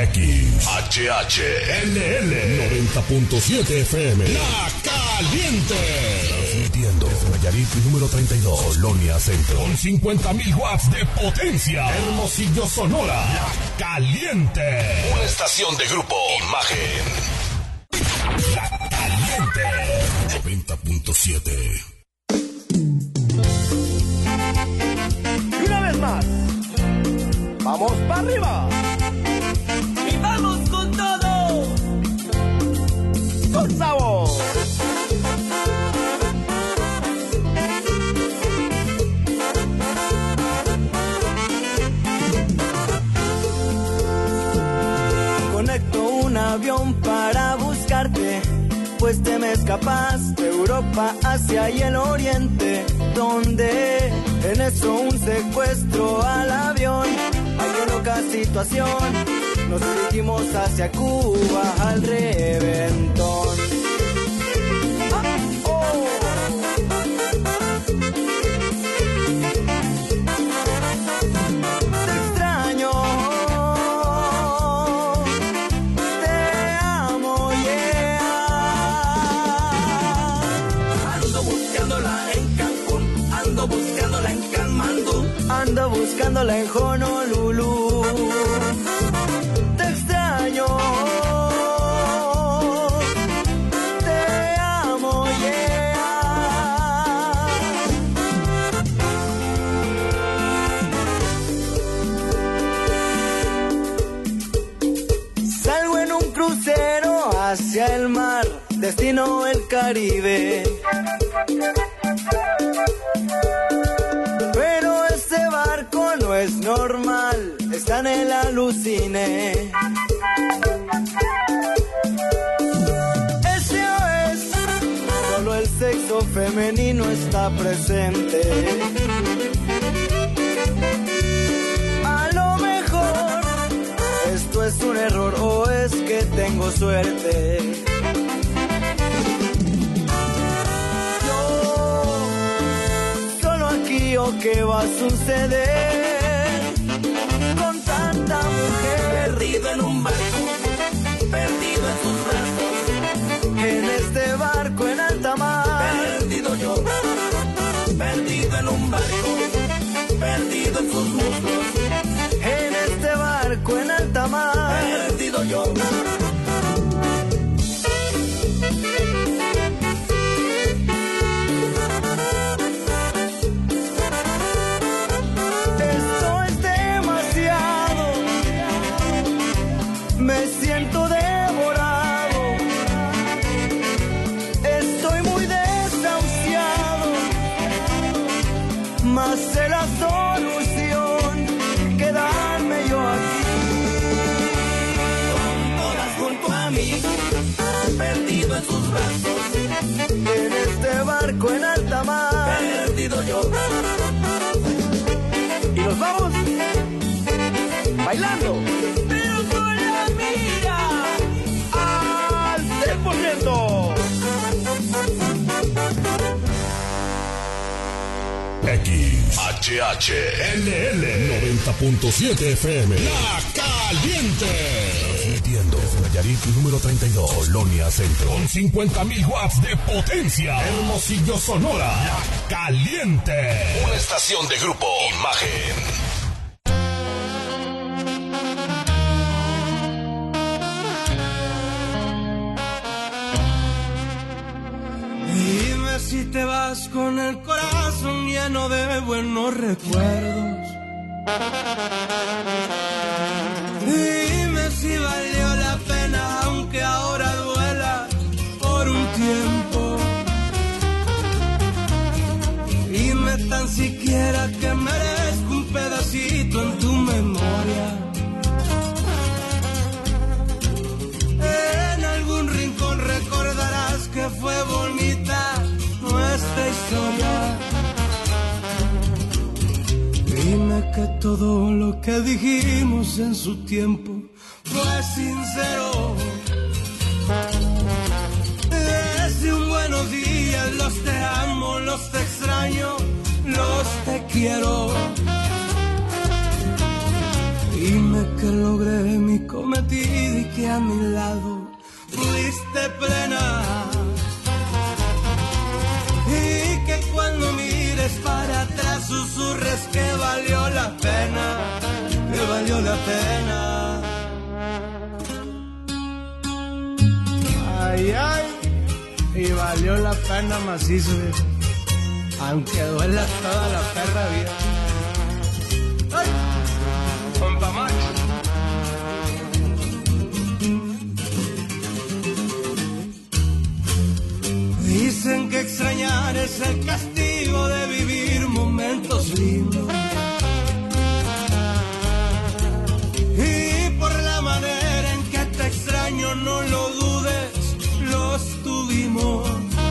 XHHLL 90.7 FM. La Caliente. Transmitiendo desde Nayarit número 32, Colonia Centro. Con 50,000 watts de potencia. Hermosillo, Sonora. La Caliente. Una estación de Grupo Imagen. La Caliente 90.7. Y una vez más, vamos para arriba. Y vamos con todo. Con sabor. Conecto un avión para buscarte, pues te me escapas de Europa hacia el oriente, donde en eso un secuestro al avión. Hay una loca situación, nos dirigimos hacia Cuba al reventón. Te extraño, te amo, yeah. Ando buscándola en Cancún, ando buscándola en Katmandú, ando buscándola en Honolulu. Te extraño, te amo, yeah. Salgo en un crucero hacia el mar, destino el Caribe. Pero este barco no es normal, está en el alucine. SOS, solo el sexo femenino está presente. A lo mejor esto es un error o es que tengo suerte. ¿O qué va a suceder con tanta mujer? Perdido en un barco, perdido en sus brazos, en este barco en alta mar. Perdido yo, perdido en un barco, perdido en sus muslos, en este barco en alta mar. Perdido yo. Me siento devorado, estoy muy desahuciado, mas sé la solución, quedarme yo aquí. Con todas junto a mí, perdido en sus brazos, en este barco en alta mar. Perdido yo. Y nos vamos bailando. XHHLL 90.7 FM. La Caliente. Transmitiendo desde Nayarit número 32, Colonia Centro. Con 50,000 watts de potencia. Hermosillo, Sonora. La Caliente. Una estación de Grupo Imagen. Si te vas con el corazón lleno de buenos recuerdos, dime si valió la pena aunque ahora duela por un tiempo. Dime tan siquiera que merezco un pedacito en tu memoria. En algún rincón recordarás que fue bonita nuestra historia. Dime que todo lo que dijimos en su tiempo fue sincero. Desde un buenos días, los te amo, los te extraño, los te quiero. Dime que logré mi cometido a mi lado fuiste plena. Y que cuando mires para atrás susurres que valió la pena, que valió la pena. Ay, ay, y valió la pena macizo, viejo. Aunque duela toda la perra vida. ¡Ay! Compa Max. Dicen que extrañar es el castigo de vivir momentos lindos. Y por la manera en que te extraño, no lo dudes, los tuvimos.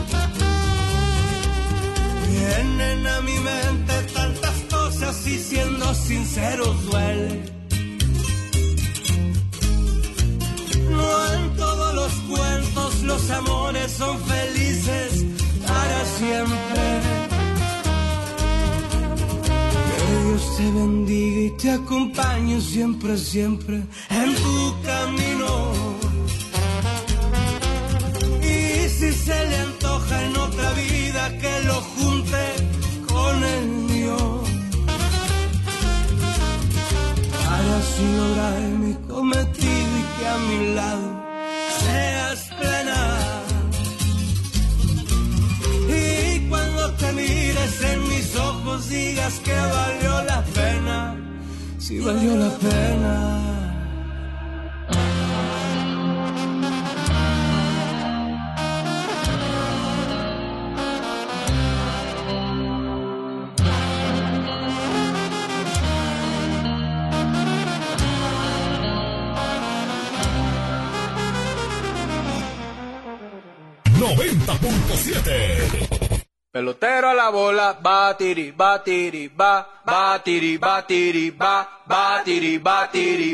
Vienen a mi mente tantas cosas y siendo sinceros duele. No en todos los cuentos los amores son felices para siempre. Que Dios te bendiga y te acompañe siempre, siempre en tu camino. Y si se le antoja en otra vida que lo junte con el mío, para así lograr mi cometido y que a mi lado seas plena. Y cuando te mires en mis ojos digas que valió la pena, si valió la pena. Pelotero a la bola, batiri, batiri, ba, batiri, batiri, ba, batiri, batiri,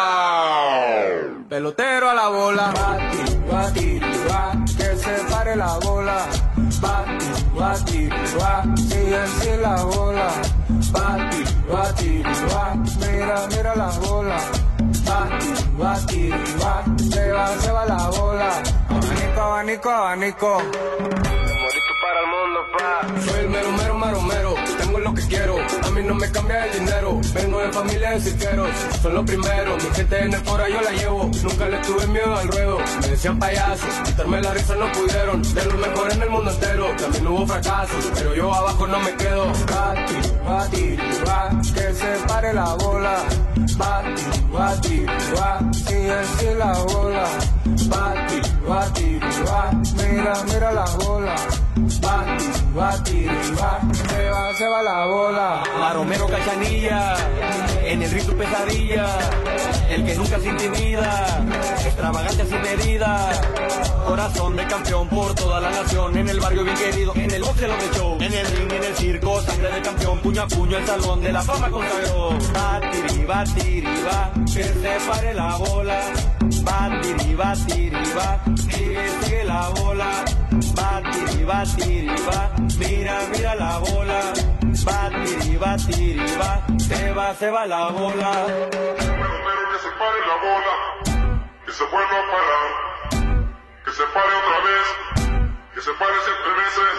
ba. Pelotero a la bola, batiri, batiri, ba, que se pare la bola, batiri, batiri, ba, sigue así la bola, batiri, batiri, ba, mira, mira la bola, batiri, batiri, ba, se va la bola, abanico, abanico, abanico. Para el mundo, pa. Soy el mero, mero, mero, mero. Tengo lo que quiero, a mí no me cambia el dinero. Vengo de familia de cirqueros, son los primeros. Mi gente en el foro yo la llevo, nunca le tuve miedo al ruedo. Me decían payaso, quitarme la risa no pudieron. De los mejores en el mundo entero, también hubo fracasos, pero yo abajo no me quedo. Bati, bati, va, que se pare la bola. Bati, bati, va, sigue así la bola. Bati, bati, va, mira, mira la bola. Bati, bati, va, se va la bola. Maromero Cachanilla, en el ritmo pesadilla, el que nunca se intimida, extravagante sin medida, corazón de campeón por toda la nación, en el barrio bien querido, en el box de los de show, en el ring, en el circo, sangre de campeón, puño a puño, el salón de la fama consagró. Batiri, batiri, va, que se pare la bola. Batiri, batiri, va, sigue la bola. Batiri, batiri, va, mira, mira la bola. Batiri, batiri, va, se va la bola. Pero que se pare la bola, que se vuelva a parar, que se pare otra vez, que se pare 7 veces.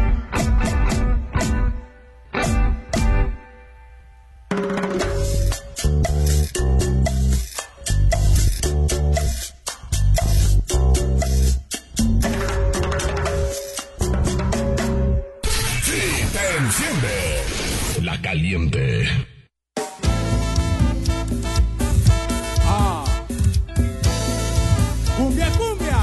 La Caliente. Cumbia, cumbia.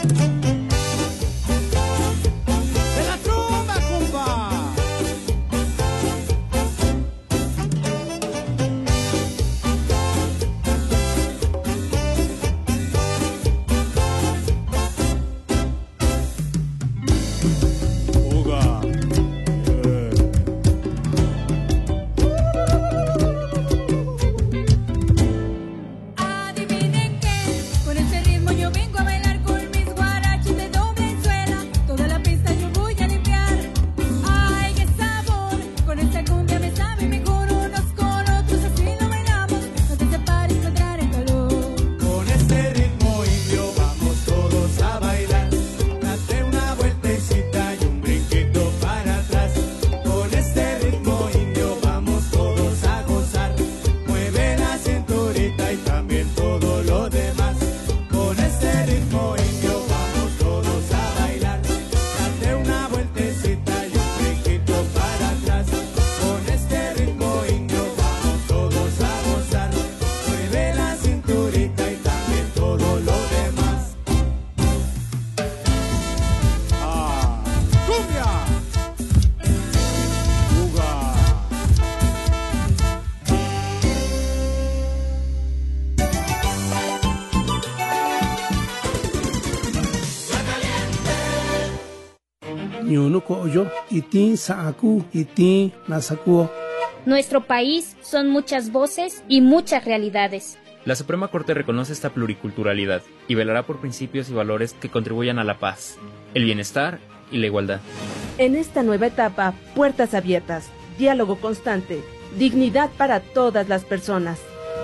Nuestro país son muchas voces y muchas realidades. La Suprema Corte reconoce esta pluriculturalidad y velará por principios y valores que contribuyan a la paz, el bienestar y la igualdad. En esta nueva etapa, puertas abiertas, diálogo constante, dignidad para todas las personas.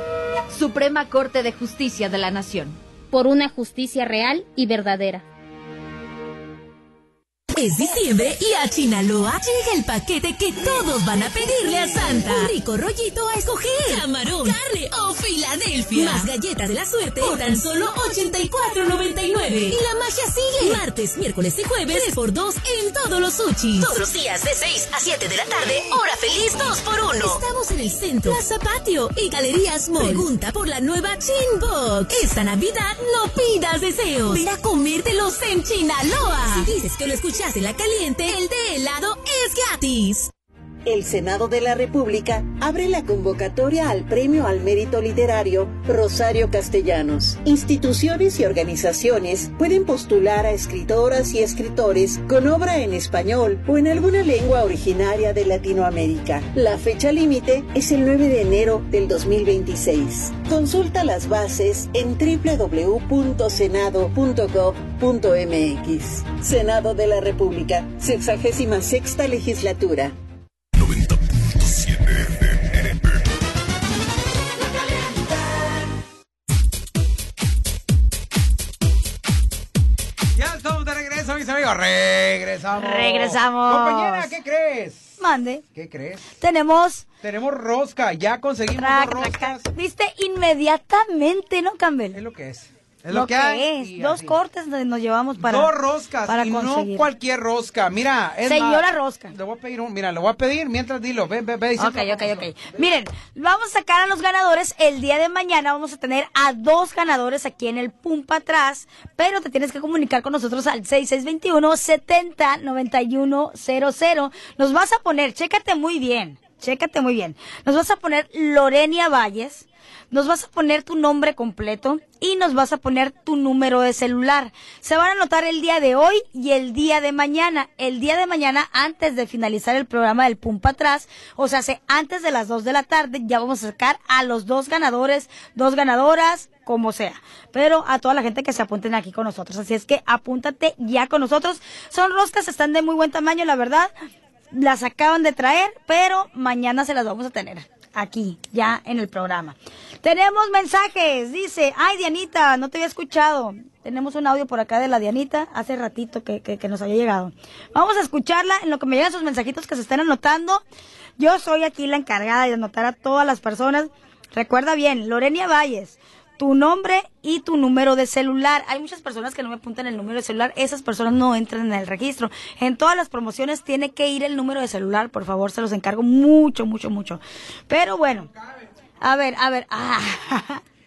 Suprema Corte de Justicia de la Nación. Por una justicia real y verdadera. Es diciembre y a Chinaloa llega el paquete que todos van a pedirle a Santa. Un rico rollito a escoger. Camarón, carne o Filadelfia. Más galletas de la suerte por tan solo $84.99. Y la magia sigue. Martes, miércoles y jueves 3x2 en todos los sushis. Todos los días de 6 a 7 de la tarde, hora feliz 2x1. Estamos en el centro, Plaza Patio y Galerías Mall. Pregunta por la nueva Chinbox. Esta Navidad no pidas deseos. Ven a comértelos en Chinaloa. Si dices que lo escuchaste en La Caliente, el de helado es gratis. El Senado de la República abre la convocatoria al Premio al Mérito Literario Rosario Castellanos. Instituciones y organizaciones pueden postular a escritoras y escritores con obra en español o en alguna lengua originaria de Latinoamérica. La fecha límite es el 9 de enero del 2026. Consulta las bases en www.senado.gov.mx. Senado de la República, 66ª Legislatura. Ya estamos de regreso, mis amigos. Regresamos. Compañera, ¿qué crees? Mande. ¿Qué crees? Tenemos rosca. Ya conseguimos dos roscas. Viste inmediatamente, ¿no, Campbell? Es lo que es. Es lo que hay. Dos cortes nos llevamos para dos roscas para y conseguir. No cualquier rosca. Mira, señora rosca. Le voy a pedir le voy a pedir mientras dilo. Ve diciendo. Ok. Miren, vamos a sacar a los ganadores el día de mañana. Vamos a tener a 2 ganadores aquí en el Pum Pa' Atrás, pero te tienes que comunicar con nosotros al 6621-709100. Nos vas a poner, chécate muy bien. Nos vas a poner Lorenia Valles. Nos vas a poner tu nombre completo y nos vas a poner tu número de celular. Se van a anotar el día de hoy y el día de mañana. El día de mañana, antes de finalizar el programa del Pum Pa' Atrás, o sea, antes de las 2 de la tarde, ya vamos a sacar a los 2 ganadores, 2 ganadoras, como sea. Pero a toda la gente que se apunten aquí con nosotros. Así es que apúntate ya con nosotros. Son roscas, están de muy buen tamaño, la verdad. Las acaban de traer, pero mañana se las vamos a tener aquí, ya en el programa. Tenemos mensajes, dice, ay Dianita, no te había escuchado. Tenemos un audio por acá de la Dianita, hace ratito que nos había llegado. Vamos a escucharla en lo que me llegan sus mensajitos que se están anotando. Yo soy aquí la encargada de anotar a todas las personas. Recuerda bien, Lorenia Valles, tu nombre y tu número de celular. Hay muchas personas que no me apuntan el número de celular. Esas personas no entran en el registro. En todas las promociones tiene que ir el número de celular. Por favor, se los encargo mucho. Pero bueno, a ver.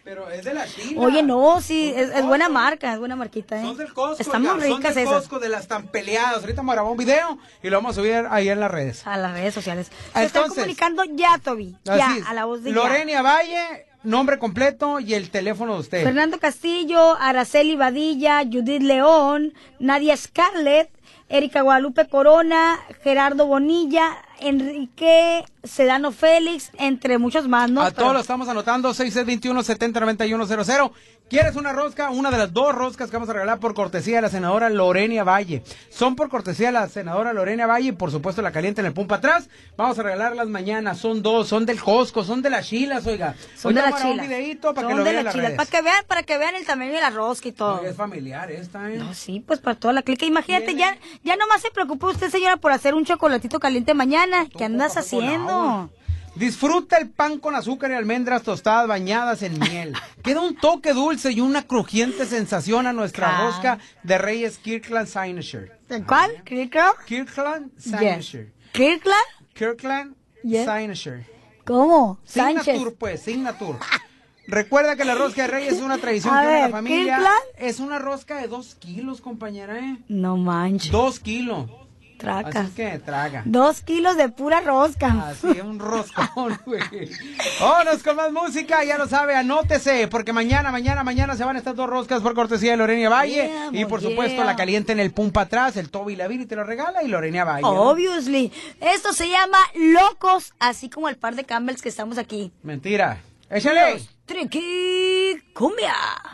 Pero es de la China. Oye, no, sí, es buena marca, es buena marquita, ¿eh? Son del Costco. Están muy ricas son del esas. Costco, de las tan peleadas. Ahorita vamos a grabar un video y lo vamos a subir ahí en las redes. A las redes sociales. Se están comunicando ya, Toby. Ya, a la voz de Lorenia Valle, nombre completo y el teléfono de usted. Fernando Castillo, Araceli Badilla, Judith León, Nadia Scarlett, Erika Guadalupe Corona, Gerardo Bonilla, Enrique Sedano Félix, entre muchos más, ¿no? Todos lo estamos anotando, 6621-709100. ¿Quieres una rosca? Una de las 2 roscas que vamos a regalar por cortesía de la senadora Lorenia Valle. Son por cortesía de la senadora Lorenia Valle y por supuesto la caliente en el pum para atrás. Vamos a regalarlas mañana, son 2, son del Costco, son de las chilas, oiga. Son de las chilas. Un videito para son que lo de vean las en las chilas, para que vean el tamaño de la rosca y todo. Oiga, es familiar esta, ¿eh? No, sí, pues para toda la clica. Imagínate, ya nomás se preocupe usted, señora, por hacer un chocolatito caliente mañana. ¿Qué andas haciendo? Disfruta el pan con azúcar y almendras tostadas bañadas en miel. Queda un toque dulce y una crujiente sensación a nuestra rosca de Reyes Kirkland Signature. ¿Cuál? Kirkland Signature. ¿Kirkland? Signature. ¿Cómo? Signature, pues, Signature. Recuerda que la rosca de Reyes es una tradición que tiene la familia. ¿Kirkland? Es una rosca de 2 kilos, compañera, ¿eh? No manches. 2 kilos. Traca. Así que traga. 2 kilos de pura rosca. Así es, un roscón, güey. Vámonos con más música, ya lo sabe, anótese, porque mañana se van estas 2 roscas por cortesía de Lorenia Valle. Y por supuesto, la caliente en el pum para atrás, el Toby Laviri te lo regala y Lorenia Valle. Obviously. Esto se llama Locos, así como el par de Campbells que estamos aquí. Mentira. ¡Échale! Los Triqui Cumbia.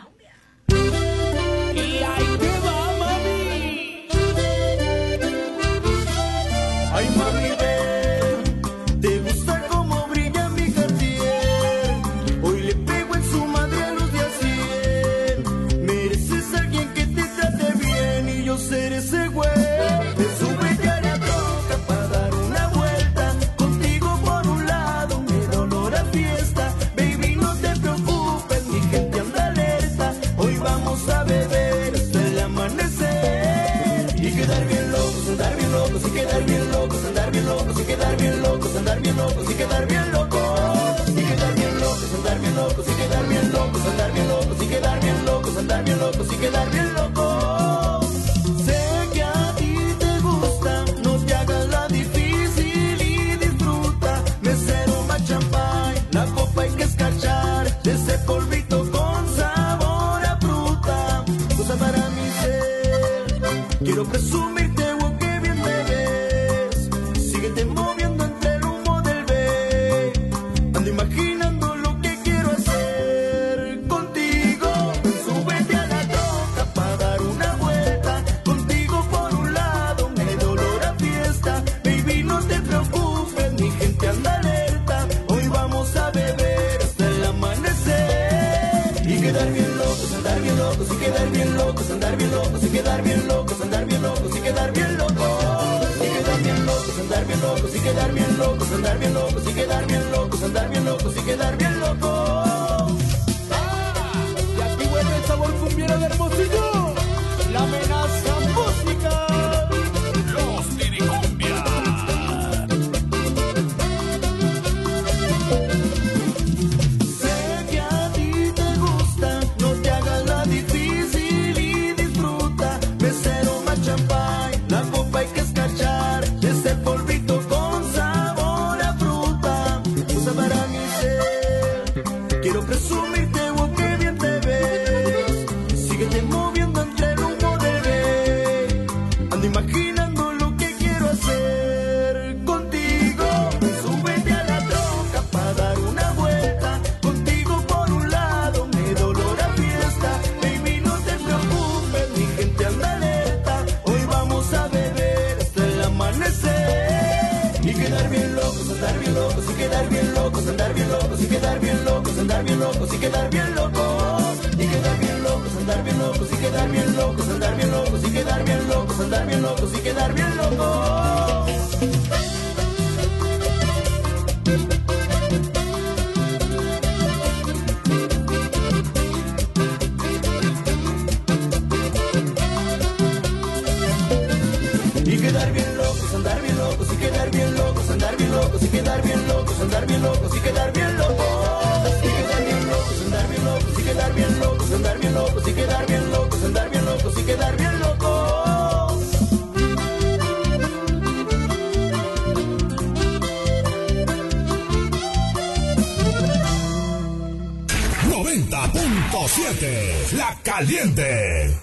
Y ahí te va, mami. Ay, mami, ven, te gusta cómo brilla mi Cartier. Hoy le pego en su madre a los de a 100. Mereces a alguien que te trate bien y yo seré ese güey. Te sube ya la toca para dar una vuelta. Contigo por un lado, me da olor a fiesta. Baby, no te preocupes, mi gente anda alerta. Hoy vamos a beber hasta el amanecer. Y quedar bien locos, andar bien locos, y quedar bien locos, andar bien locos, y quedar bien locos, andar bien locos, y quedar bien locos. Y quedar bien locos, andar bien locos, y quedar bien locos, andar bien locos, y quedar bien locos, andar bien locos, y quedar bien locos. Sé que a ti te gusta, no te hagas la difícil y disfruta. Mesero más champán, la copa hay que escarchar, de ese polvito con sabor a fruta. Cosa para mi ser, quiero presumirte, wow, que bien te ves. Síguete moviendo entre el humo del B. Ando imaginando lo que quiero hacer contigo. Súbete a la troca para dar una vuelta. Contigo por un lado, me da olor a fiesta. Baby, no te preocupes, mi gente anda alerta. Hoy vamos a beber hasta el amanecer. Y quedar bien locos, andar bien locos, y quedar bien locos, andar bien locos, y quedar bien locos, andar bien locos, y quedar bien locos. Y quedar bien locos, andar bien locos, y quedar bien locos, andar bien locos, y quedar bien locos, andar bien locos, y quedar bien locos. Y aquí vuelve el sabor cumbiero de Hermosillo, la amenaza musical. Los Tiricumbia. Sé que a ti te gusta, no te hagas la difícil y disfruta. Mesero más champán, la copa hay que escarchar, ese polvito con sabor a fruta. Usa para mi ser, quiero presumirte, wow, que bien te ves. Síguete moviendo entre el humo del B. Ando imaginando lo que quiero hacer contigo. Súbete a la troca para dar una vuelta. Contigo por un lado, me da olor a fiesta. Baby, no te preocupes, mi gente anda alerta. Hoy vamos a beber hasta el amanecer. Y quedar bien locos, andar bien locos, y quedar bien locos, andar bien locos, y quedar bien locos, andar bien locos, y quedar bien locos. Y quedar bien locos, andar bien locos, y quedar bien locos, andar bien locos, y quedar bien locos, andar bien locos, y quedar bien locos. Y quedar bien locos, andar bien locos, y quedar bien locos, andar bien locos, y quedar bien locos, andar bien locos, y quedar bien locos. Y quedar bien locos, andar bien locos, 90.7, La Caliente.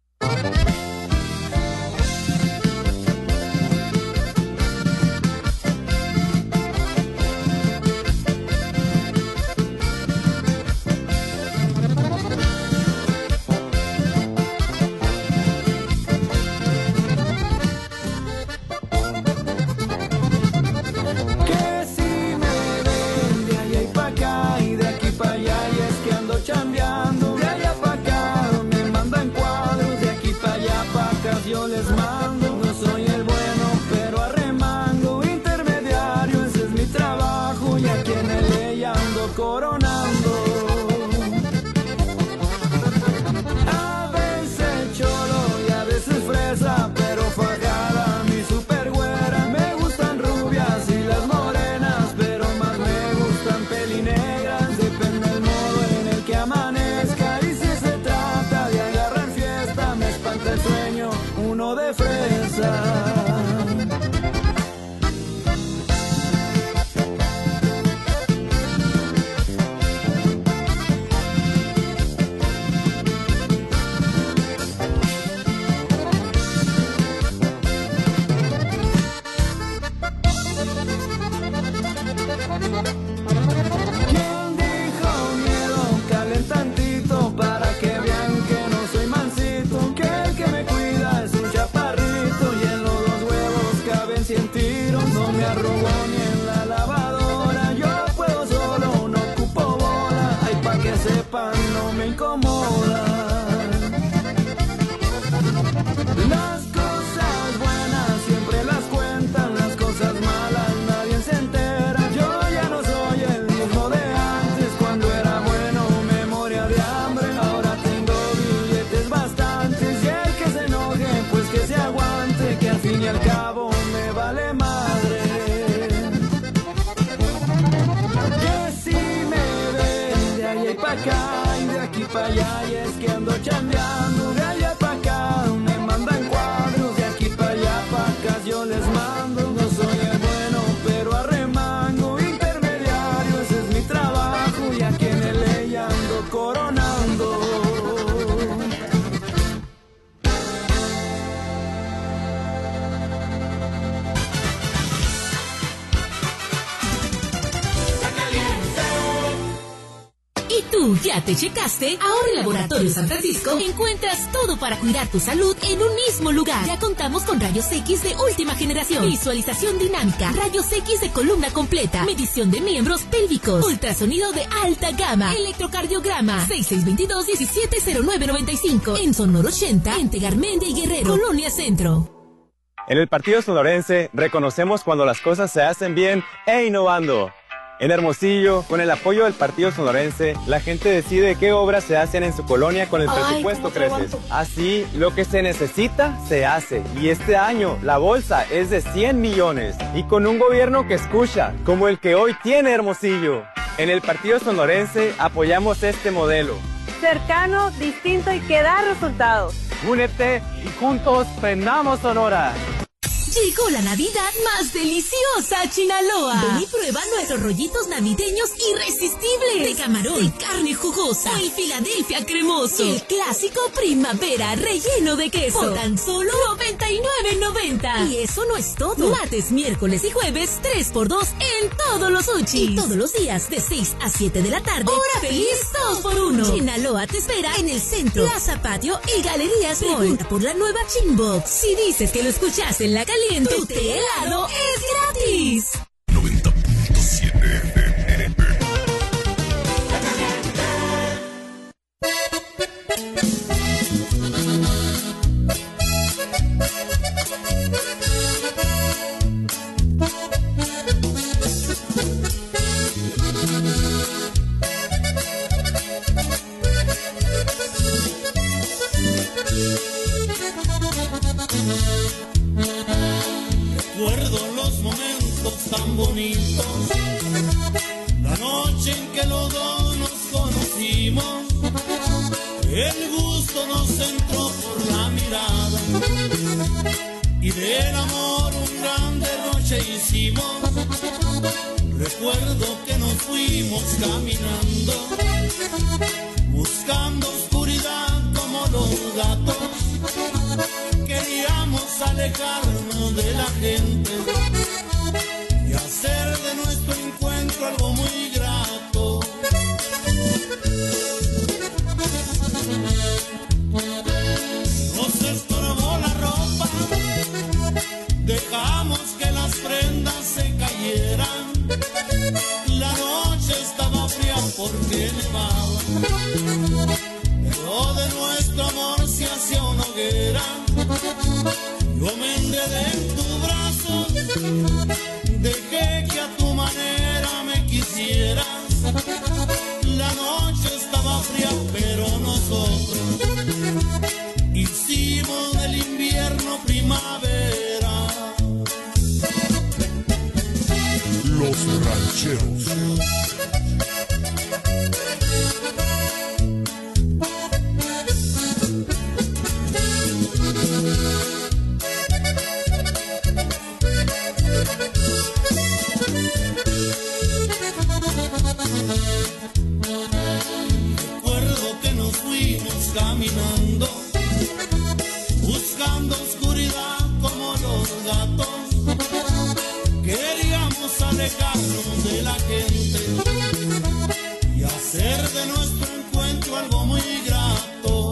¿Ya te checaste? Ahora en Laboratorio San Francisco encuentras todo para cuidar tu salud en un mismo lugar. Ya contamos con rayos X de última generación, visualización dinámica, rayos X de columna completa, medición de miembros pélvicos, ultrasonido de alta gama, electrocardiograma, 6622-170995, en Sonora 80, en Tegarmendia y Guerrero, Colonia Centro. En el Partido Sonorense reconocemos cuando las cosas se hacen bien e innovando. En Hermosillo, con el apoyo del Partido Sonorense, la gente decide qué obras se hacen en su colonia con el presupuesto crece. Así, lo que se necesita, se hace. Y este año, la bolsa es de 100 millones. Y con un gobierno que escucha, como el que hoy tiene Hermosillo. En el Partido Sonorense, apoyamos este modelo. Cercano, distinto y que da resultados. Únete y juntos prendamos Sonora. Llegó la Navidad más deliciosa a Chinaloa. Ven y prueba nuestros rollitos navideños irresistibles. De camarón, de carne jugosa, o el Filadelfia cremoso. El clásico primavera relleno de queso. Por tan solo $99.90. Y eso no es todo. Martes, miércoles y jueves, 3x2 en todos los Uchi. Y todos los días de 6 a 7 de la tarde. Hora feliz 2x1. Chinaloa te espera en el centro, Plaza Patio y Galerías Mall. Pregunta por la nueva Chinbox. Si dices que lo escuchaste en La Caliente, tu té helado es gratis. 90.7 Recuerdo los momentos tan bonitos, la noche en que los dos nos conocimos, el gusto nos entró por la mirada y del amor un gran derroche hicimos. Recuerdo que nos fuimos caminando, buscando oscuridad como los gatos. Queríamos alejarnos de la gente y hacer de nuestro encuentro algo muy grato. Nos estorbó la ropa, dejamos que las prendas se cayeran. La noche estaba fría porque nevaba, pero de nuestro amor se hacía una hoguera. Yo me enredé en tus brazos, dejé que a tu manera me quisieras. La noche estaba fría, pero nosotros hicimos del invierno primavera. Los rancheros. Recuerdo que nos fuimos caminando, buscando oscuridad como los gatos. Queríamos alejarnos de la gente y hacer de nuestro encuentro algo muy grato.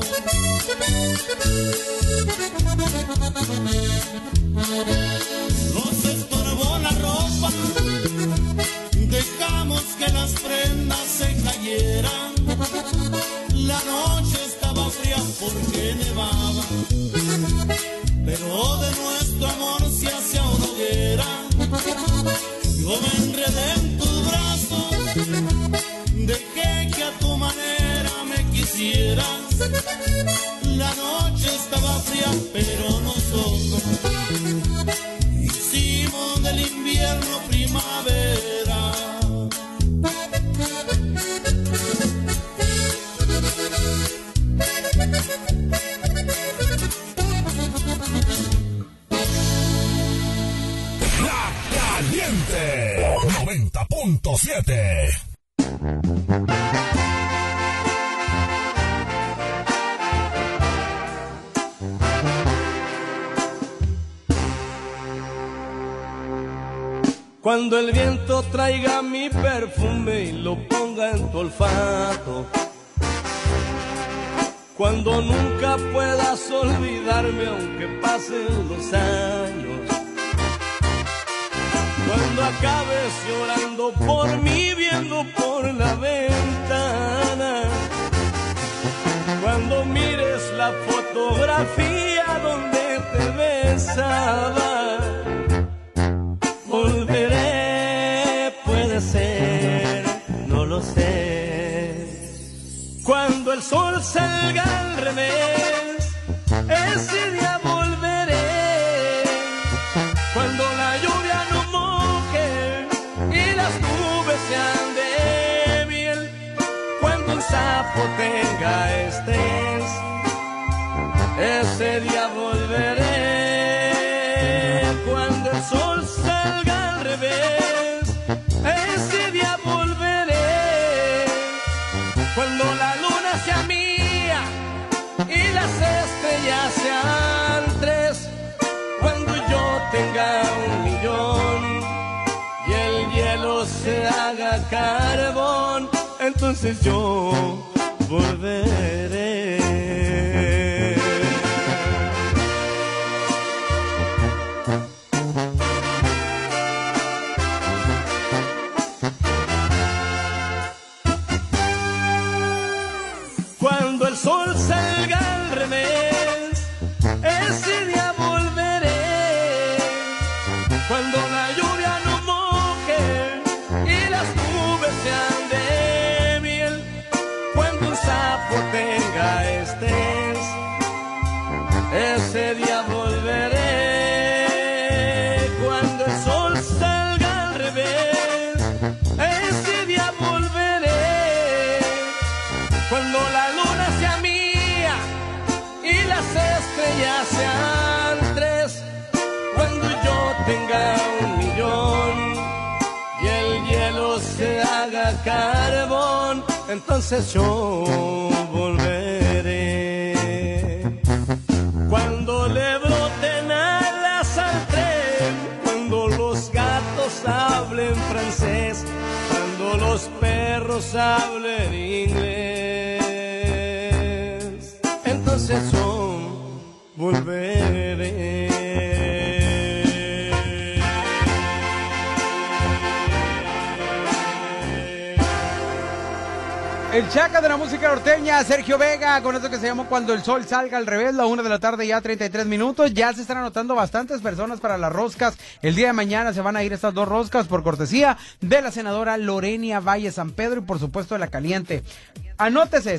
Nos estorbó la ropa, dejamos que las prendas se cayeran. La noche estaba fría porque nevaba, pero de nuestro amor se hacía una hoguera. Yo me enredé en tus brazos, dejé que a tu manera me quisieras. La noche estaba fría, pero nosotros hicimos del invierno primavera. La Caliente 90.7. Cuando el viento traiga mi perfume y lo ponga en tu olfato, cuando nunca puedas olvidarme aunque pasen los años, cuando acabes llorando por mí viendo por la ventana, cuando mires la fotografía donde te besaba, volveré, puede ser, no lo sé. Cuando el sol salga al revés, ese día volveré. Cuando la lluvia no moje y las nubes sean de miel, cuando un sapo tenga estrés, ese día volveré. Cuando el sol salga al revés, ese día volveré. Cuando la luna sea mía y las estrellas sean tres, cuando yo tenga 1,000,000 y el hielo se haga carbón, entonces yo volveré. Cuando el sol salga al revés, ese día volveré. Cuando la lluvia no moje y las nubes sean de miel, cuando un sapo tenga estrés, ese día volveré. Cuando el sol salga al revés, ese día volveré. Cuando la luna sea mía y las estrellas sean tres, cuando yo tenga 1,000,000 y el entonces yo volveré. Cuando le broten alas al tren, cuando los gatos hablen francés, cuando los perros hablen inglés, entonces yo volveré. El Chaca de la música norteña, Sergio Vega, con esto que se llama Cuando el sol salga al revés, la 1 de la tarde, ya 33 minutos. Ya se están anotando bastantes personas para las roscas. El día de mañana se van a ir estas 2 roscas por cortesía de la senadora Lorenia Valle San Pedro y por supuesto de La Caliente. Anótese,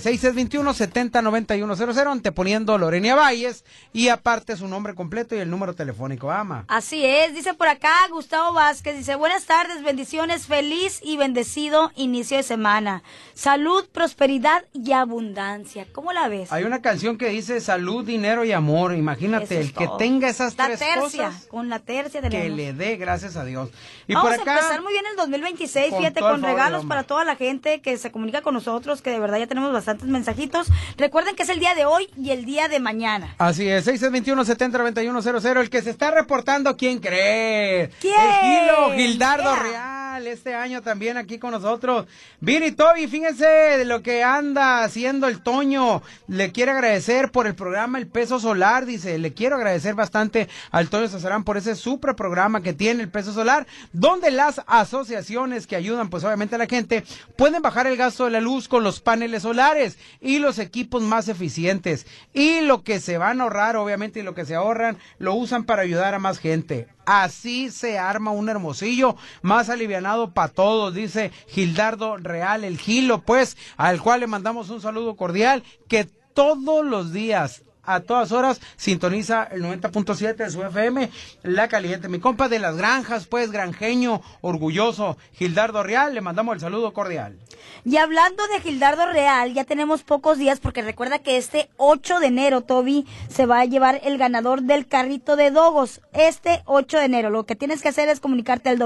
6621-709100, anteponiendo Lorenia Valles y aparte su nombre completo y el número telefónico, ama. Así es, dice por acá Gustavo Vázquez, dice, buenas tardes, bendiciones, feliz y bendecido inicio de semana. Salud, prosperidad y abundancia. ¿Cómo la ves? Hay una canción que dice salud, dinero y amor. Imagínate, el que tenga esas tres cosas. Con la tercia que tenemos. le dé, gracias a Dios. Y vamos por acá, a empezar muy bien el 2026, fíjate, con regalos para toda la gente que se comunica con nosotros, que de verdad ya tenemos bastantes mensajitos. Recuerden que es el día de hoy y el día de mañana. Así es, 6621-709100. El que se está reportando, ¿quién cree? ¿Quién? El Gildardo Real, este año también aquí con nosotros. Viri Toby, fíjense de lo que anda haciendo el Toño. Le quiere agradecer por el programa El Peso Solar, dice, le quiero agradecer bastante al Toño Cesarán por ese super programa que tiene El Peso Solar, donde las asociaciones que ayudan pues obviamente a la gente pueden bajar el gasto de la luz con los paneles solares y los equipos más eficientes, y lo que se van a ahorrar obviamente y lo que se ahorran lo usan para ayudar a más gente. Así se arma un Hermosillo más alivianado para todos, dice Gildardo Real, el Gilo, pues, al cual le mandamos un saludo cordial, que todos los días, a todas horas, sintoniza el 90.7 de su FM, La Caliente. Mi compa de las granjas, pues, granjeño, orgulloso, Gildardo Real, le mandamos el saludo cordial. Y hablando de Gildardo Real, ya tenemos pocos días, porque recuerda que este 8 de enero, Toby, se va a llevar el ganador del carrito de dogos. Este 8 de enero, lo que tienes que hacer es comunicarte al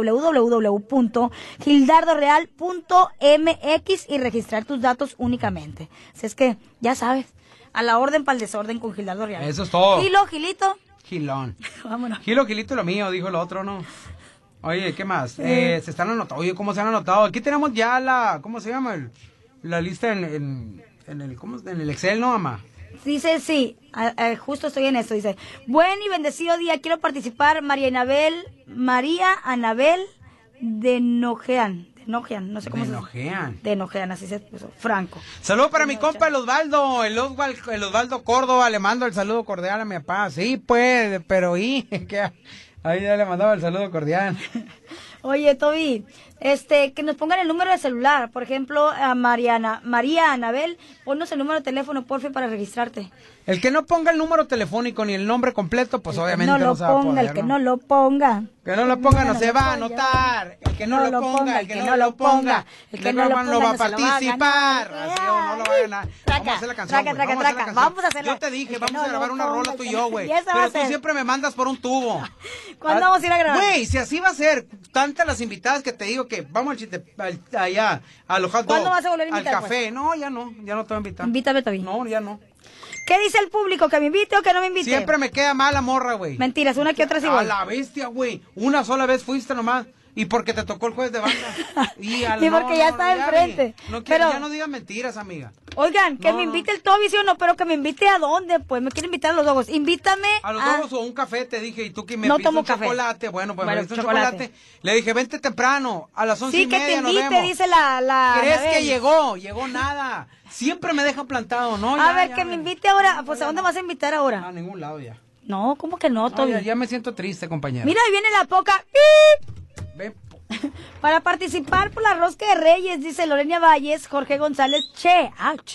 www.gildardoreal.mx y registrar tus datos únicamente. Así es que, ya sabes, a la orden para el desorden con Gildardo Real. Eso es todo. Gilito. Gilón. Vámonos. Gilito lo mío, dijo el otro, ¿no? Oye, ¿qué más? Se están anotando. Oye, ¿cómo se han anotado? Aquí tenemos ya la, ¿cómo se llama? La lista en el Excel, ¿no, mamá? Dice, sí, justo estoy en esto, dice, buen y bendecido día, quiero participar, María Anabel de Nojean, no sé cómo se llama. De Nojean, así se puso, Franco. Saludo para mi compa el Osvaldo Córdoba, le mando el saludo cordial a mi papá. Sí, pues, pero que ahí ya le mandaba el saludo cordial. Oye, Toby, que nos pongan el número de celular, por ejemplo, a María Anabel, ponnos el número de teléfono, porfi, para registrarte. El que no ponga el número telefónico ni el nombre completo, pues obviamente no se va a poder, el que no lo ponga. Que no lo ponga, no se va a anotar. El que no lo ponga, el que no lo ponga, el que no lo va a participar. Así no lo va a ganar. Vamos a hacer la canción, Vamos a hacerla. Yo te dije, vamos a grabar una rola tú y yo, güey. Pero tú siempre me mandas por un tubo. ¿Cuándo vamos a ir a grabar? Güey, si así va a ser, tantas las invitadas que te digo que vamos allá a los hot dogs. ¿Cuándo vas a volver a invitar? Al café. No, ya no te voy a invitar. Invítame, Toby. No, ya no. ¿Qué dice el público? ¿Que me invite o que no me invite? Siempre me queda mal la morra, güey. Mentiras, una que otra sí voy. A la bestia, güey. Una sola vez fuiste nomás. Y porque te tocó el jueves de banda. Y porque ya está enfrente. Pero ya no digas mentiras, amiga. Oigan, que me invite el Toby, ¿sí o no? Pero que me invite a dónde, pues. Me quiere invitar a los dogos. Invítame a los dogos o un café, te dije. Y tú que me pides un chocolate. Bueno, pues me pides un chocolate. Le dije, vente temprano. A las 11:30 nos vemos. Sí, que te invite, dice la ¿Crees que llegó? Llegó nada. Siempre me dejan plantado, ¿no? A ver, que me invite ahora. Pues, ¿a dónde vas a invitar ahora? A ningún lado ya. No, ¿cómo que no, Toby? Ya me siento triste, compañera. Mira, ahí viene la poca. Ven. Para participar por la rosca de Reyes, dice Lorena Valles, Jorge González, che.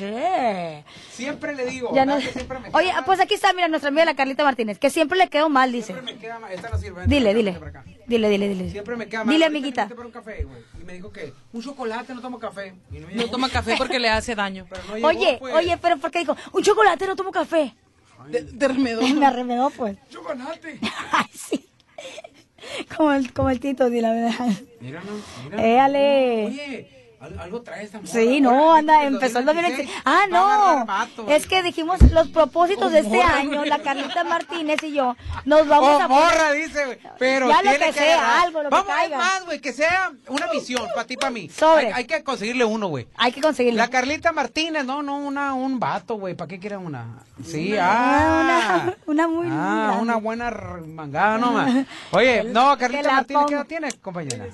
Siempre le digo. Ya no... Oye, pues aquí está, mira, nuestra amiga la Carlita Martínez, que siempre le quedo mal, dice. Siempre me queda mal. Esta no sirve. Dile. Siempre me queda mal. Dile, amiguita. Un café, güey. Y me dijo que un chocolate, no tomo café. Y no toma café porque le hace daño. No llegó, oye, pero ¿por qué dijo? Un chocolate, no tomo café. Te remedó. Me arremedó, pues. Chocolate. Ay, sí. Como el Tito, di la verdad. Mira. Éale. Oye, Algo trae esta morra. Sí, no, anda, empezó el 2016. Ah, no, es que dijimos los propósitos de este año, la Carlita Martínez y yo, nos vamos a poner... morra, dice, güey, pero ya tiene lo que sea, agarrar. algo, lo vamos, que caiga. Más, güey, que sea una misión, para ti, para mí. Hay que conseguirle uno, güey. Hay que conseguirle. La Carlita Martínez, no, un vato, güey, ¿para qué quieren una? Sí, una muy grande. Una buena mangada, no, man. Oye, no, Carlita Martínez, ¿qué edad tiene, compañera?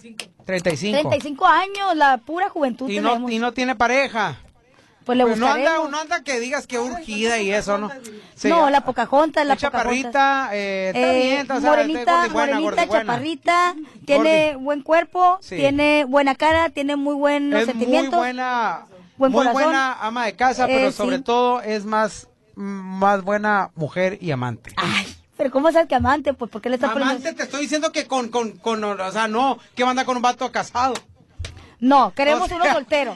35 años, la pura juventud y no tiene pareja. Pues le buscaremos. No anda que digas que urgida y eso, ¿no? Sí, no, la Pocahontas, la chaparrita, está bien, o sea, morenita, chaparrita, tiene buen cuerpo, tiene buena cara, tiene muy buenos sentimientos. Muy buena ama de casa, pero sobre todo es más buena mujer y amante. Ay. Pero ¿cómo sabes que amante? Pues ¿por qué le estás poniendo? Amante, te estoy diciendo que o sea, no, que anda con un vato casado. No, queremos uno soltero.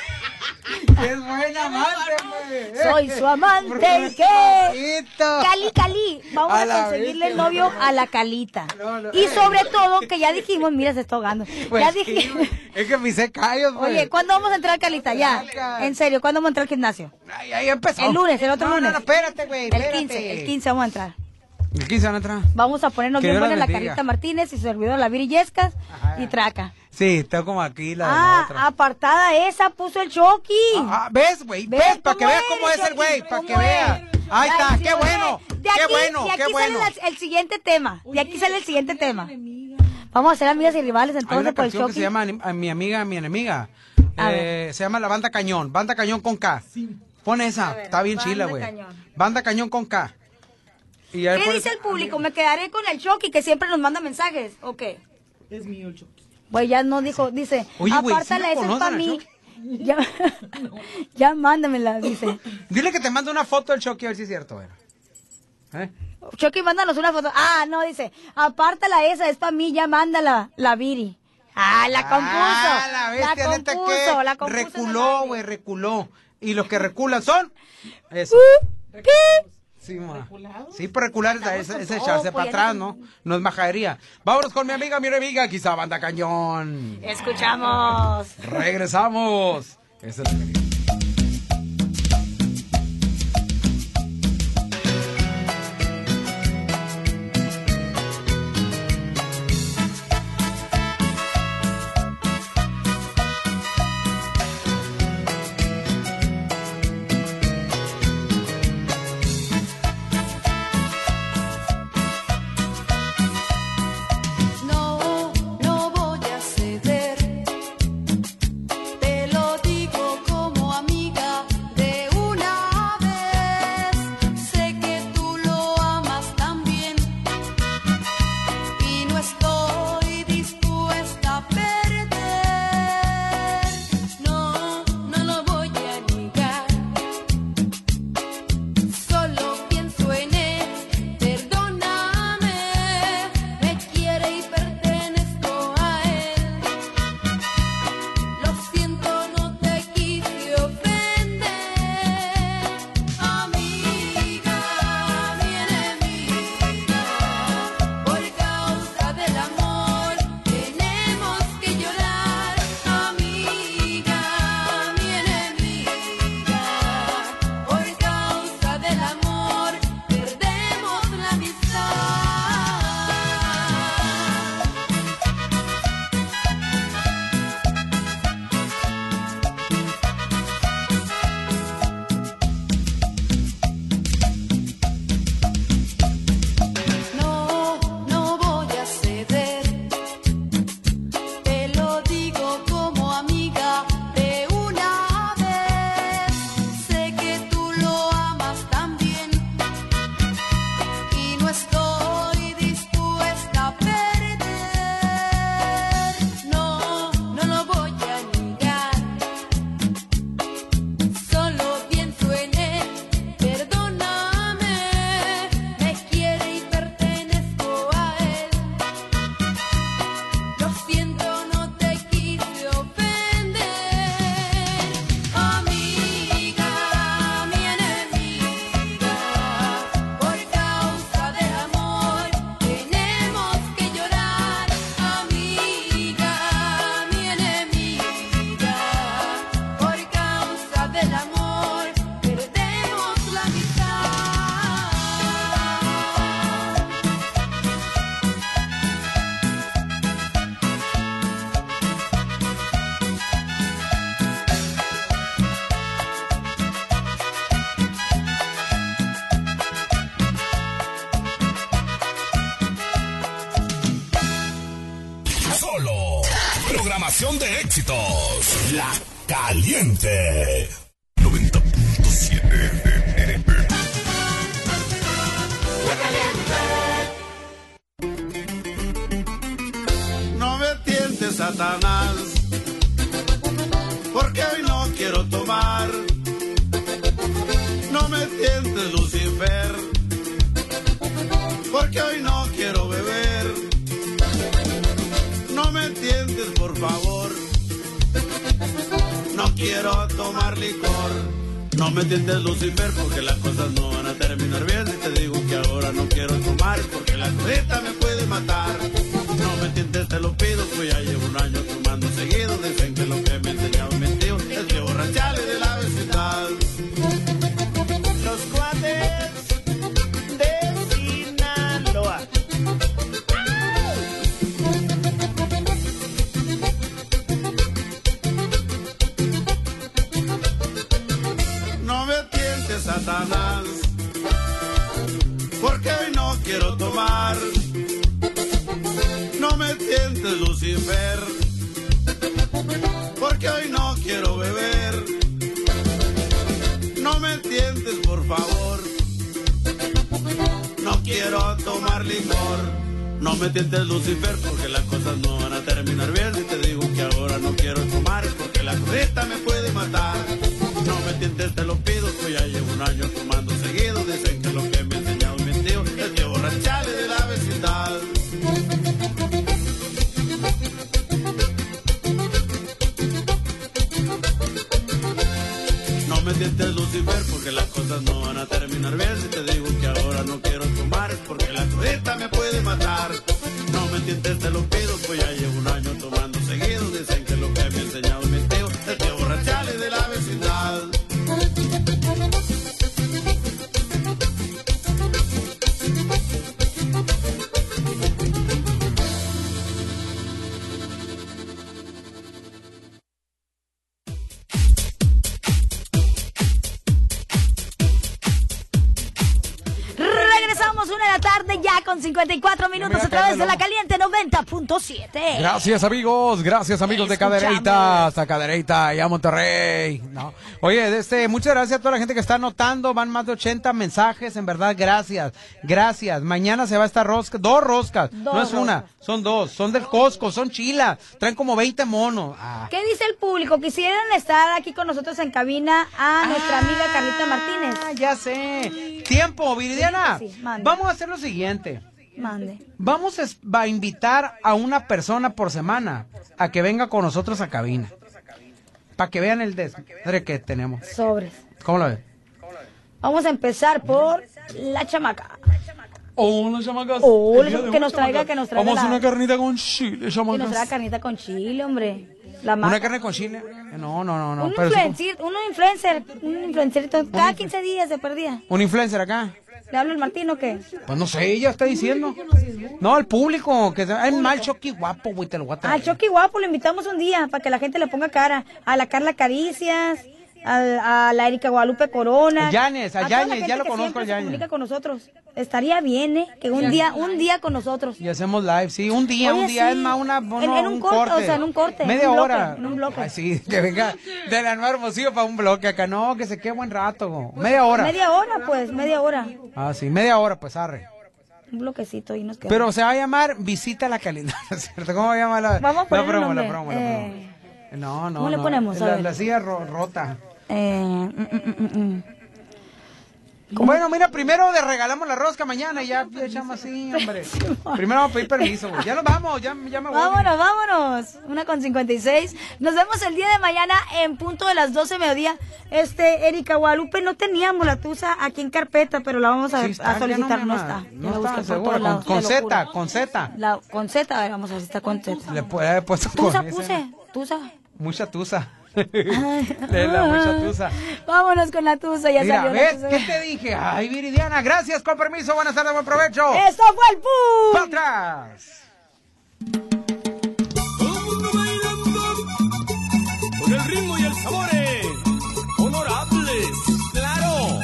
Es buena amante, güey. Soy su amante, ¿y qué? Cali, vamos a conseguirle el novio a la Calita. Y sobre todo, que ya dijimos, mira, se está ahogando. Pues ya dijimos. Es que me hice callos, güey. Oye, ¿cuándo vamos a entrar, Calita? Ya, en serio, ¿cuándo vamos a entrar al gimnasio? Ahí empezó. El lunes, el otro lunes. No, espérate, güey, el 15 vamos a entrar. ¿El 15 van a entrar? Vamos a ponernos bien buena la Carlita Martínez y su servidor la Viri Yescas y Traca. Sí, está como aquí la otra. Apartada esa puso el Chucky. ¿Ves, güey? ¿Ves? Para que veas cómo es el güey, para que veas. Ahí está, qué bueno, qué bueno, qué bueno. De aquí sale el siguiente tema, Vamos a ser amigas y rivales entonces. Hay una por el canción Chucky. que se llama Mi amiga, mi enemiga. Se llama La Banda Cañón con K. Pon esa, está bien chila, güey. Banda Cañón con K. ¿Qué dice el público? ¿Me quedaré con el Chucky que siempre nos manda mensajes? ¿O qué? Es mío el Chucky. Pues ya no dijo, dice, oye, apártala, esa es para mí. Ya mándamela, dice. Dile que te mande una foto del Chucky a ver si es cierto, güey. Chucky, mándanos una foto. No, dice, apártala esa, es para mí, ya mándala, la Viri. La compuso. La compuso. Reculó, güey, reculó. Y los que reculan son... Eso. ¿Qué? Sí, por recular es echarse para atrás, ¿no? No es majadería. Vámonos con mi enemiga, quizá Banda Cañón. Escuchamos. Regresamos. Esa es la No voy a ceder, te lo digo como información de éxitos. La Caliente 90.7 No me tientes, Satanás, porque hoy no quiero tomar. No me tientes, Lucifer, porque hoy no quiero beber. No me tientes, por favor, no quiero tomar licor. No me tientes, Lucifer, porque las cosas no van a terminar bien. Si te digo que ahora no quiero tomar, porque la crudita me puede matar. No me tientes, te lo pido, pues ya llevo un año tomando seguido. Dicen que lo que me he enseñado mi tío es que borrachales de la vecindad. Los cuates de Sinaloa. No me tientes, Satanás, porque hoy no quiero tomar. No me tientes, Lucifer, porque hoy no quiero beber. No me tientes, por favor, no quiero tomar licor. No me tientes, Lucifer, porque las cosas no van a terminar bien. Si te digo que ahora no quiero tomar, es porque la crudita me puede matar. No me tientes, te lo pido, pues ya llevo un año tomando seguido. Dicen que lo que me ha enseñado mi tío es que borrachales de la vecindad. No me tientes, Lucifer, porque las cosas no van a terminar bien. Si te digo que ahora no quiero tomar, es porque la crudita me puede matar. No me tientes, te lo pido, pues ya llevo un año tomando seguido. Dicen que lo que me ha enseñado mi tío es que borrachales de la vecindad. Regresamos 1 de la tarde ya con 54 minutos a través de La Caliente 90.7. Gracias amigos de Cadereyta, hasta Cadereyta y a Monterrey. No. Oye, muchas gracias a toda la gente que está anotando, van más de 80 mensajes, en verdad, gracias. Mañana se va a estar dos roscas, no es una, son dos, son del Costco, son chilas, traen como 20 monos. ¿Qué dice el público? Quisieran estar aquí con nosotros en cabina a nuestra amiga Carlita Martínez. Ya sé. Tiempo, Viridiana. Sí, vamos a hacer lo siguiente. Mande. Vamos a invitar a una persona por semana a que venga con nosotros a cabina. Para que vean el desmadre que tenemos. Sobres. ¿Cómo lo ves? Vamos a empezar por la chamaca. Hola, chamacas. Que nos traiga. Vamos a una carnita con chile, chamacas. Que nos traiga carnita con chile, hombre. ¿Una carne con chile? No. Un influencer, cada 15 días se perdía. ¿Un influencer acá? ¿Le hablo al Martín o qué? Pues no sé, ella está diciendo. No, al público, que es mal Chucky Guapo, güey, te lo voy a traer. Al Chucky Guapo lo invitamos un día para que la gente le ponga cara. A la Carla Caricias, a la Erika Guadalupe Corona. A Yanes, ya lo conozco, a Yanes. Se comunica con nosotros. Estaría bien, que un día con nosotros. Y hacemos live, sí, un día, sí. es más en un corte. O sea, en un corte. Media hora. En un bloque. Ay, sí, que venga de la Nueva Hermosillo para un bloque acá. No, que se quede buen rato. Media hora. Media hora. Ah, sí, media hora, pues arre. Un bloquecito y nos quedamos. Pero se va a llamar Visita a la Caliente, ¿cierto? ¿Cómo va a llamarla? Vamos a poner la promo. No. ¿Cómo le ponemos? La silla rota. Bueno, mira, primero le regalamos la rosca mañana y ya echamos así, hombre. Primero vamos a pedir permiso, güey. Ya nos vamos, ya me voy. Vámonos. 1:56. Nos vemos el día de mañana en punto de las 12 mediodía. Erika Guadalupe, no teníamos la tusa aquí en carpeta, pero la vamos a solicitar. No está. No está, seguro. Con Z. Con Z, a ver, vamos a ver si está con Z. Le puede haber puesto tusa, con tusa. Mucha tusa. Mucha tusa. Vámonos con la tusa, ya mira, salió. ¿Ves? ¿Qué te dije? Ay, Viridiana, gracias, con permiso, buenas tardes, buen provecho. ¡Esto fue el PUM! ¡Para atrás! Todo el mundo bailando con el ritmo y el sabor. Honorables, claro.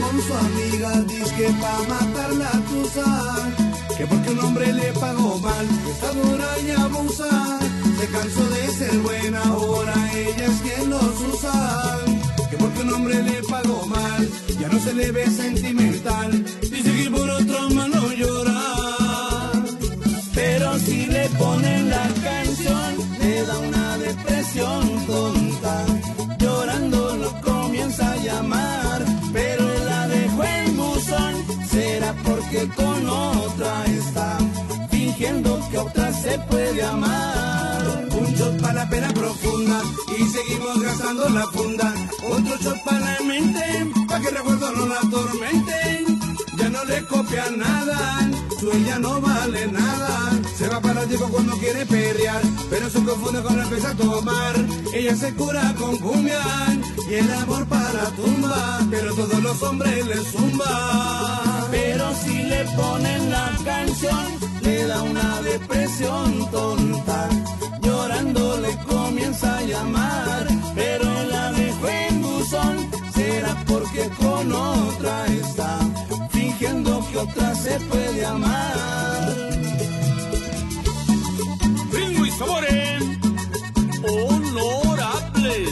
con su amiga, dizque pa' matar la tusa, que porque un hombre le pagó mal, está dura y abusa, se cansó de ser buena, ahora ella es quien los usa, que porque un hombre le pagó mal, ya no se le ve sentimental, dice que por otro mal no llora, pero si le ponen la canción, le da una depresión tonta, llorando lo comienza a llamar, pero él la dejó en buzón, será porque con otra está, fingiendo que otra se puede amar. Un shot para la pena profunda y seguimos gastando la funda, otro shot para la mente, pa' que recuerdo no la atormenten, ya no le copia nada, su ella no vale nada, se va para el tiempo cuando quiere perrear, pero se confunde cuando empieza a tomar, ella se cura con cumbia y el amor para tumba, pero todos los hombres le zumba, pero si le ponen la canción, le da una depresión tonta, llorando le comienza a llamar, pero él la dejó en buzón, será porque con otra está, fingiendo que otra se puede amar. Ringo y Sabores, honorables.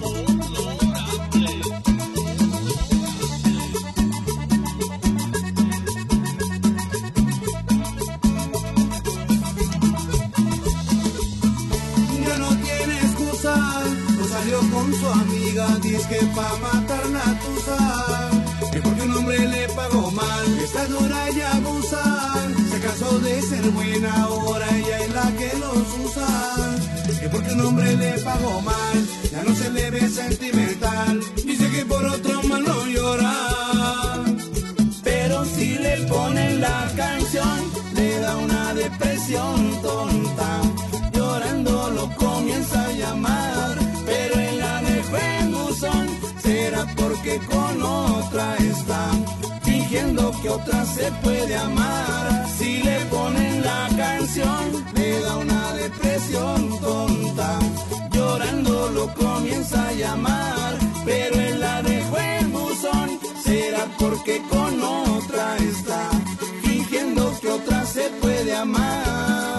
Ya no tiene excusa, no salió con su amiga, dizque pa' matar la tusa, que porque un hombre le pagó mal, está dura y abusa, se cansó de ser buena, ahora ella es la que los usa, que porque un hombre le pagó mal, ya no se le ve sentimental, dice que por otro mal no llora, pero si le ponen la canción, le da una depresión tonta, llorando lo comienza a llamar, pero él la dejó en buzón, será porque con otra está, fingiendo que otra se puede amar, si le ponen la canción, le da una depresión tonta, llorando lo comienza a llamar, pero él la dejó en buzón, será porque con otra está, fingiendo que otra se puede amar.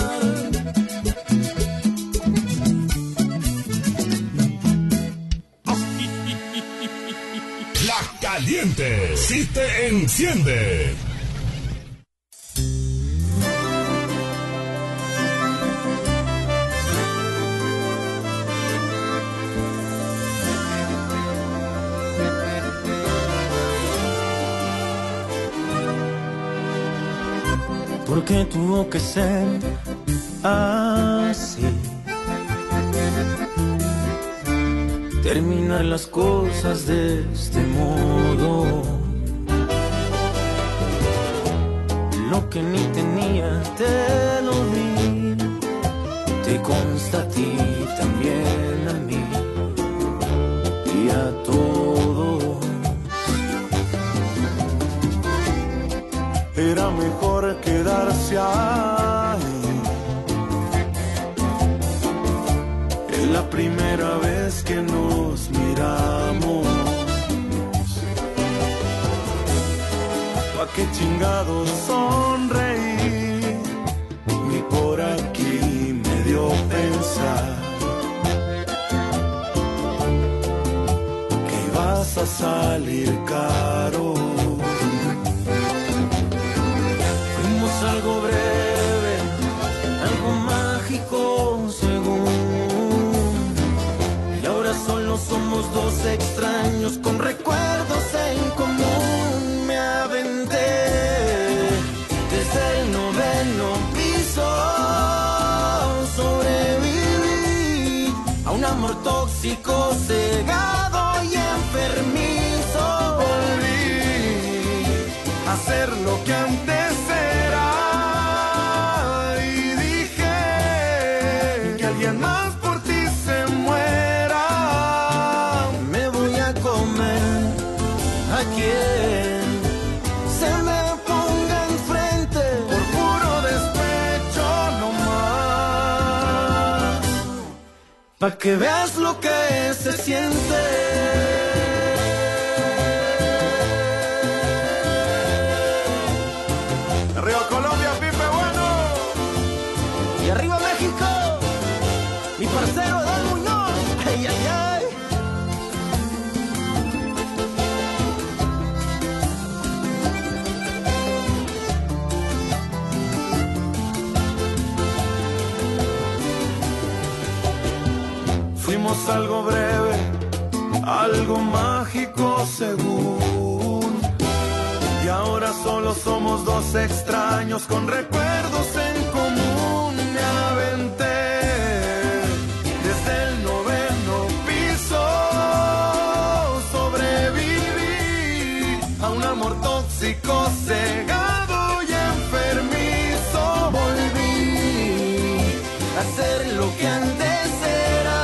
La Caliente sí te enciende. Porque tuvo que ser así, terminar las cosas de este modo, lo que ni tenía te lo di, te consta a ti, también a mí y a todos. Era mejor quedarse ahí. Es la primera vez que nos miramos. ¿Pa' qué chingados sonreír? Ni por aquí me dio pensar que ibas a salir caro. Algo breve, algo mágico según, y ahora solo somos dos extraños con recuerdos en común. Me aventé desde el 9º piso, sobreviví a un amor tóxico, cegado y enfermizo. Volví a hacer lo que antes pa' que veas lo que se siente. Tuvimos algo breve, algo mágico según. Y ahora solo somos dos extraños con recuerdos en común. Me aventé desde el 9º piso, sobreviví a un amor tóxico, cegado y enfermizo. Volví a hacer lo que antes era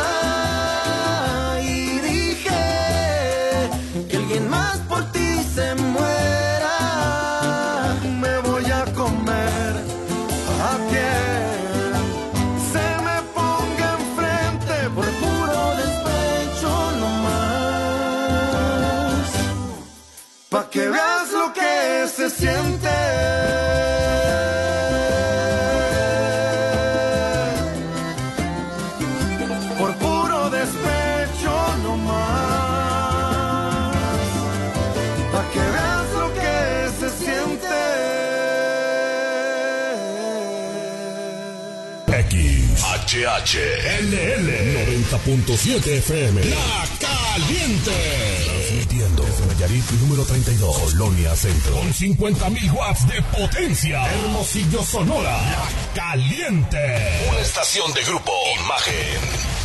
y dije que alguien más por ti se muera. Me voy a comer a quien se me ponga enfrente por puro despecho nomás, pa' que veas lo que se siente. Por puro despecho nomás, pa' que veas lo que se siente. XHHLL 90.7 FM. La Caliente. Transmitiendo desde Nayarit, número 32, Colonia Centro. Con 50.000 watts de potencia. Hermosillo, Sonora. La Caliente. Una estación de Grupo Imagen.